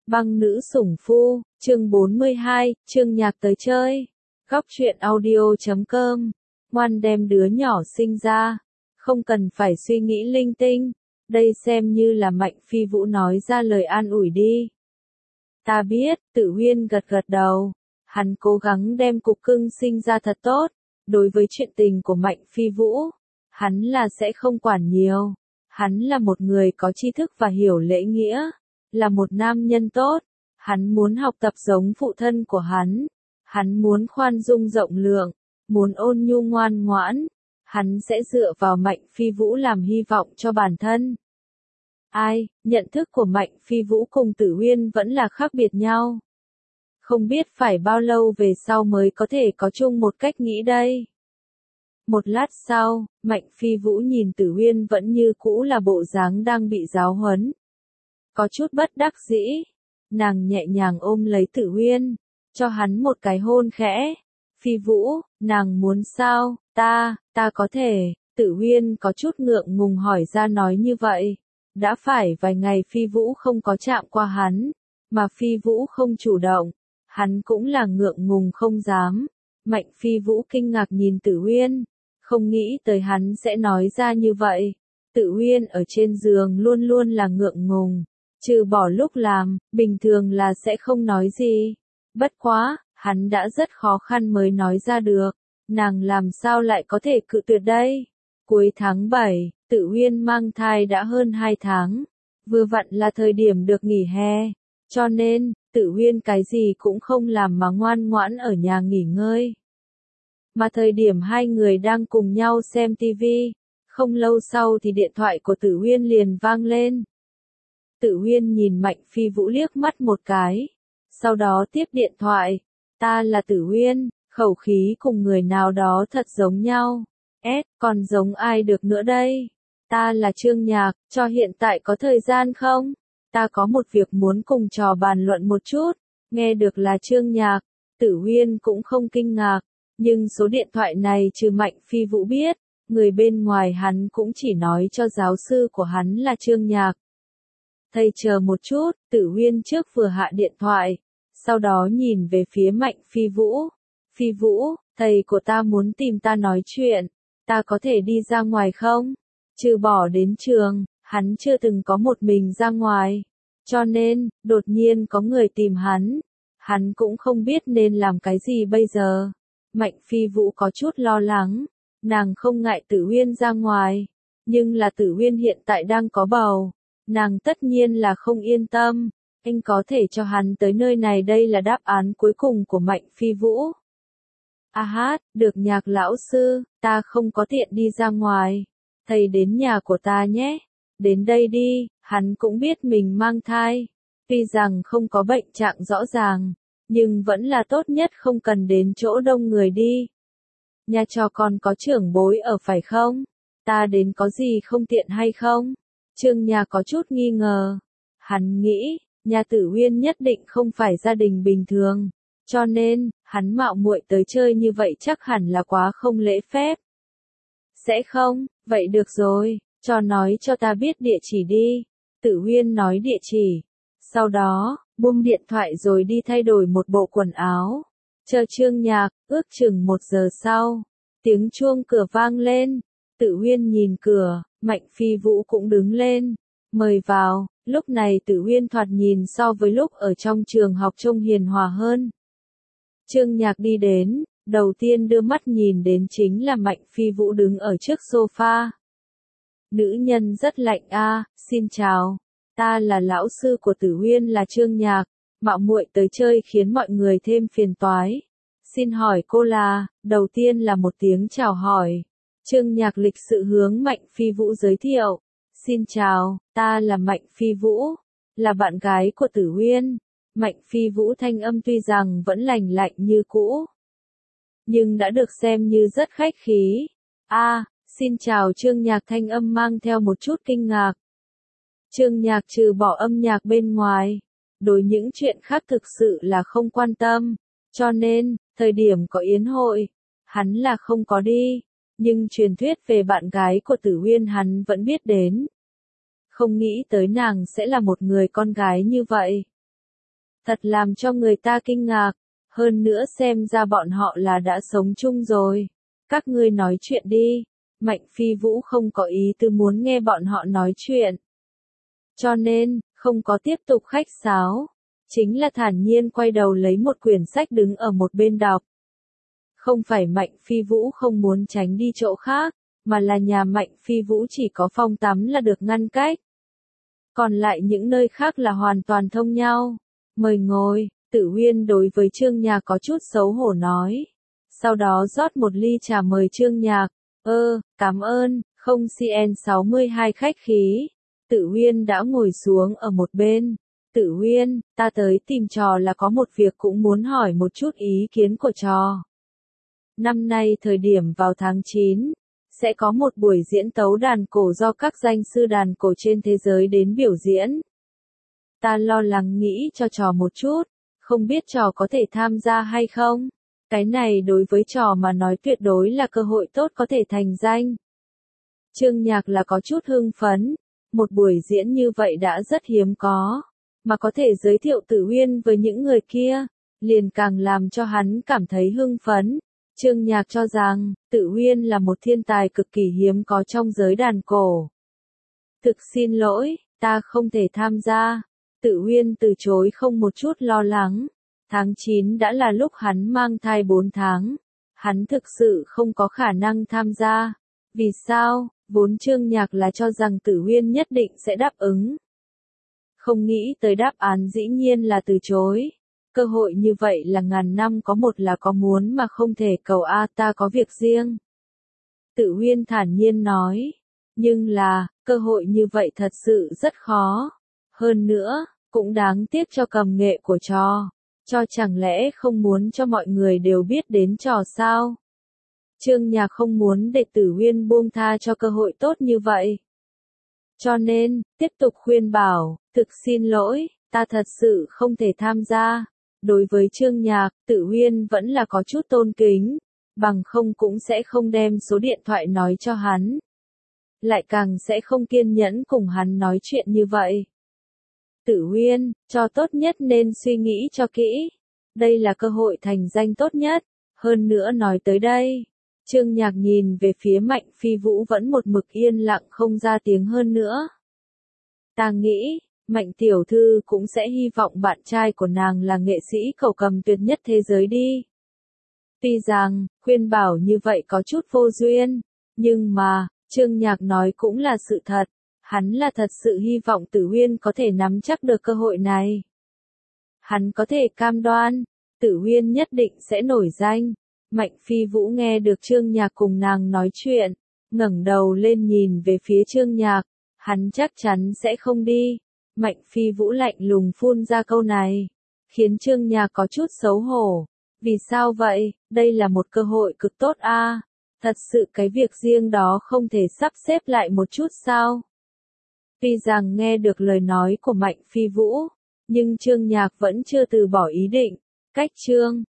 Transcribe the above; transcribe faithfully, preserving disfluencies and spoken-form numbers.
Băng nữ sủng phu, chương bốn mươi hai, Trương Nhạc tới chơi. Góc truyện audio chấm com. Ngoan đem đứa nhỏ sinh ra, không cần phải suy nghĩ linh tinh, đây xem như là Mạnh Phi Vũ nói ra lời an ủi đi. Ta biết, Tử Huyên gật gật đầu, hắn cố gắng đem cục cưng sinh ra thật tốt, đối với chuyện tình của Mạnh Phi Vũ, hắn là sẽ không quản nhiều, hắn là một người có tri thức và hiểu lễ nghĩa, là một nam nhân tốt, hắn muốn học tập giống phụ thân của hắn, hắn muốn khoan dung rộng lượng, muốn ôn nhu ngoan ngoãn, hắn sẽ dựa vào Mạnh Phi Vũ làm hy vọng cho bản thân. Ai, nhận thức của Mạnh Phi Vũ cùng Tử Huyên vẫn là khác biệt nhau. Không biết phải bao lâu về sau mới có thể có chung một cách nghĩ đây. Một lát sau, Mạnh Phi Vũ nhìn Tử Huyên vẫn như cũ là bộ dáng đang bị giáo huấn. Có chút bất đắc dĩ, nàng nhẹ nhàng ôm lấy Tử Huyên, cho hắn một cái hôn khẽ. Phi Vũ, nàng muốn sao, ta, ta có thể, Tử Huyên có chút ngượng ngùng hỏi ra nói như vậy. Đã phải vài ngày Phi Vũ không có chạm qua hắn, mà Phi Vũ không chủ động, hắn cũng là ngượng ngùng không dám. Mạnh Phi Vũ kinh ngạc nhìn Tử Huyên, không nghĩ tới hắn sẽ nói ra như vậy. Tử Huyên ở trên giường luôn luôn là ngượng ngùng, trừ bỏ lúc làm, bình thường là sẽ không nói gì. Bất quá, hắn đã rất khó khăn mới nói ra được, nàng làm sao lại có thể cự tuyệt đây? Cuối tháng bảy, Tử Huyên mang thai đã hơn hai tháng, vừa vặn là thời điểm được nghỉ hè, cho nên, Tử Huyên cái gì cũng không làm mà ngoan ngoãn ở nhà nghỉ ngơi. Mà thời điểm hai người đang cùng nhau xem tivi, không lâu sau thì điện thoại của Tử Huyên liền vang lên. Tử Huyên nhìn Mạnh Phi Vũ liếc mắt một cái, sau đó tiếp điện thoại, ta là Tử Huyên, khẩu khí cùng người nào đó thật giống nhau, ét, còn giống ai được nữa đây, ta là Trương Nhạc, cho hiện tại có thời gian không, ta có một việc muốn cùng trò bàn luận một chút, nghe được là Trương Nhạc, Tử Huyên cũng không kinh ngạc, nhưng số điện thoại này trừ Mạnh Phi Vũ biết, người bên ngoài hắn cũng chỉ nói cho giáo sư của hắn là Trương Nhạc. Thầy chờ một chút, Tử Huyên trước vừa hạ điện thoại, sau đó nhìn về phía Mạnh Phi Vũ. Phi Vũ, thầy của ta muốn tìm ta nói chuyện, ta có thể đi ra ngoài không? Trừ bỏ đến trường, hắn chưa từng có một mình ra ngoài, cho nên, đột nhiên có người tìm hắn, hắn cũng không biết nên làm cái gì bây giờ. Mạnh Phi Vũ có chút lo lắng, nàng không ngại Tử Huyên ra ngoài, nhưng là Tử Huyên hiện tại đang có bầu, nàng tất nhiên là không yên tâm, anh có thể cho hắn tới nơi này đây là đáp án cuối cùng của Mạnh Phi Vũ. A hát, được Nhạc lão sư, ta không có tiện đi ra ngoài, thầy đến nhà của ta nhé, đến đây đi, hắn cũng biết mình mang thai, tuy rằng không có bệnh trạng rõ ràng, nhưng vẫn là tốt nhất không cần đến chỗ đông người đi. Nhà trò con có trưởng bối ở phải không? Ta đến có gì không tiện hay không? Trương Nhạc có chút nghi ngờ. Hắn nghĩ, nhà Tử Huyên nhất định không phải gia đình bình thường, cho nên, hắn mạo muội tới chơi như vậy chắc hẳn là quá không lễ phép. Sẽ không, vậy được rồi, cho nói cho ta biết địa chỉ đi. Tử Huyên nói địa chỉ. Sau đó, buông điện thoại rồi đi thay đổi một bộ quần áo. Chờ Trương Nhạc, ước chừng một giờ sau, tiếng chuông cửa vang lên. Tử Huyên nhìn cửa, Mạnh Phi Vũ cũng đứng lên, mời vào. Lúc này Tử Huyên thoạt nhìn so với lúc ở trong trường học trông hiền hòa hơn. Trương Nhạc đi đến, đầu tiên đưa mắt nhìn đến chính là Mạnh Phi Vũ đứng ở trước sofa. Nữ nhân rất lạnh a, xin chào. Ta là lão sư của Tử Huyên là Trương Nhạc, mạo muội tới chơi khiến mọi người thêm phiền toái. Xin hỏi cô là, đầu tiên là một tiếng chào hỏi. Trương Nhạc lịch sự hướng Mạnh Phi Vũ giới thiệu. Xin chào, ta là Mạnh Phi Vũ, là bạn gái của Tử Huyên. Mạnh Phi Vũ thanh âm tuy rằng vẫn lành lạnh như cũ, nhưng đã được xem như rất khách khí. A, à, xin chào Trương Nhạc thanh âm mang theo một chút kinh ngạc. Trương Nhạc trừ bỏ âm nhạc bên ngoài, đối những chuyện khác thực sự là không quan tâm, cho nên, thời điểm có yến hội, hắn là không có đi, nhưng truyền thuyết về bạn gái của Tử Huyên hắn vẫn biết đến. Không nghĩ tới nàng sẽ là một người con gái như vậy. Thật làm cho người ta kinh ngạc. Hơn nữa xem ra bọn họ là đã sống chung rồi. Các ngươi nói chuyện đi. Mạnh Phi Vũ không có ý tư muốn nghe bọn họ nói chuyện. Cho nên, không có tiếp tục khách sáo. Chính là thản nhiên quay đầu lấy một quyển sách đứng ở một bên đọc. Không phải Mạnh Phi Vũ không muốn tránh đi chỗ khác, mà là nhà Mạnh Phi Vũ chỉ có phòng tắm là được ngăn cách. Còn lại những nơi khác là hoàn toàn thông nhau. Mời ngồi, Tử Huyên đối với Trương Nhạc có chút xấu hổ nói. Sau đó rót một ly trà mời Trương Nhạc. Ơ, cảm ơn, không C N sáu mươi hai khách khí. Tử Huyên đã ngồi xuống ở một bên. Tử Huyên, ta tới tìm trò là có một việc cũng muốn hỏi một chút ý kiến của trò. Năm nay thời điểm vào tháng chín, sẽ có một buổi diễn tấu đàn cổ do các danh sư đàn cổ trên thế giới đến biểu diễn. Ta lo lắng nghĩ cho trò một chút, không biết trò có thể tham gia hay không? Cái này đối với trò mà nói tuyệt đối là cơ hội tốt có thể thành danh. Trương Nhạc là có chút hưng phấn, một buổi diễn như vậy đã rất hiếm có, mà có thể giới thiệu Tử Huyên với những người kia, liền càng làm cho hắn cảm thấy hưng phấn. Trương Nhạc cho rằng, Tử Huyên là một thiên tài cực kỳ hiếm có trong giới đàn cổ. Thực xin lỗi, ta không thể tham gia. Tử Huyên từ chối không một chút lo lắng. Tháng chín đã là lúc hắn mang thai bốn tháng. Hắn thực sự không có khả năng tham gia. Vì sao? Vốn Trương Nhạc là cho rằng Tử Huyên nhất định sẽ đáp ứng. Không nghĩ tới đáp án dĩ nhiên là từ chối. Cơ hội như vậy là ngàn năm có một là có muốn mà không thể cầu a ta có việc riêng. Tử Huyên thản nhiên nói. Nhưng là, cơ hội như vậy thật sự rất khó. Hơn nữa, cũng đáng tiếc cho cầm nghệ của trò. Cho chẳng lẽ không muốn cho mọi người đều biết đến trò sao? Trương Nhạc không muốn để Tử Huyên buông tha cho cơ hội tốt như vậy. Cho nên, tiếp tục khuyên bảo, thực xin lỗi, ta thật sự không thể tham gia. Đối với Trương Nhạc, Tử Huyên vẫn là có chút tôn kính, bằng không cũng sẽ không đem số điện thoại nói cho hắn. Lại càng sẽ không kiên nhẫn cùng hắn nói chuyện như vậy. Tử Huyên, cho tốt nhất nên suy nghĩ cho kỹ. Đây là cơ hội thành danh tốt nhất. Hơn nữa nói tới đây. Trương Nhạc nhìn về phía Mạnh Phi Vũ vẫn một mực yên lặng không ra tiếng hơn nữa. Ta nghĩ, Mạnh tiểu thư cũng sẽ hy vọng bạn trai của nàng là nghệ sĩ cẩu cầm tuyệt nhất thế giới đi. Tuy rằng, khuyên bảo như vậy có chút vô duyên, nhưng mà, Trương Nhạc nói cũng là sự thật. Hắn là thật sự hy vọng Tử Huyên có thể nắm chắc được cơ hội này. Hắn có thể cam đoan, Tử Huyên nhất định sẽ nổi danh. Mạnh Phi Vũ nghe được Trương Nhạc cùng nàng nói chuyện, ngẩng đầu lên nhìn về phía Trương Nhạc, hắn chắc chắn sẽ không đi. Mạnh Phi Vũ lạnh lùng phun ra câu này, khiến Trương Nhạc có chút xấu hổ. Vì sao vậy? Đây là một cơ hội cực tốt a. À? Thật sự cái việc riêng đó không thể sắp xếp lại một chút sao? Tuy rằng nghe được lời nói của Mạnh Phi Vũ, nhưng Trương Nhạc vẫn chưa từ bỏ ý định. Cách chương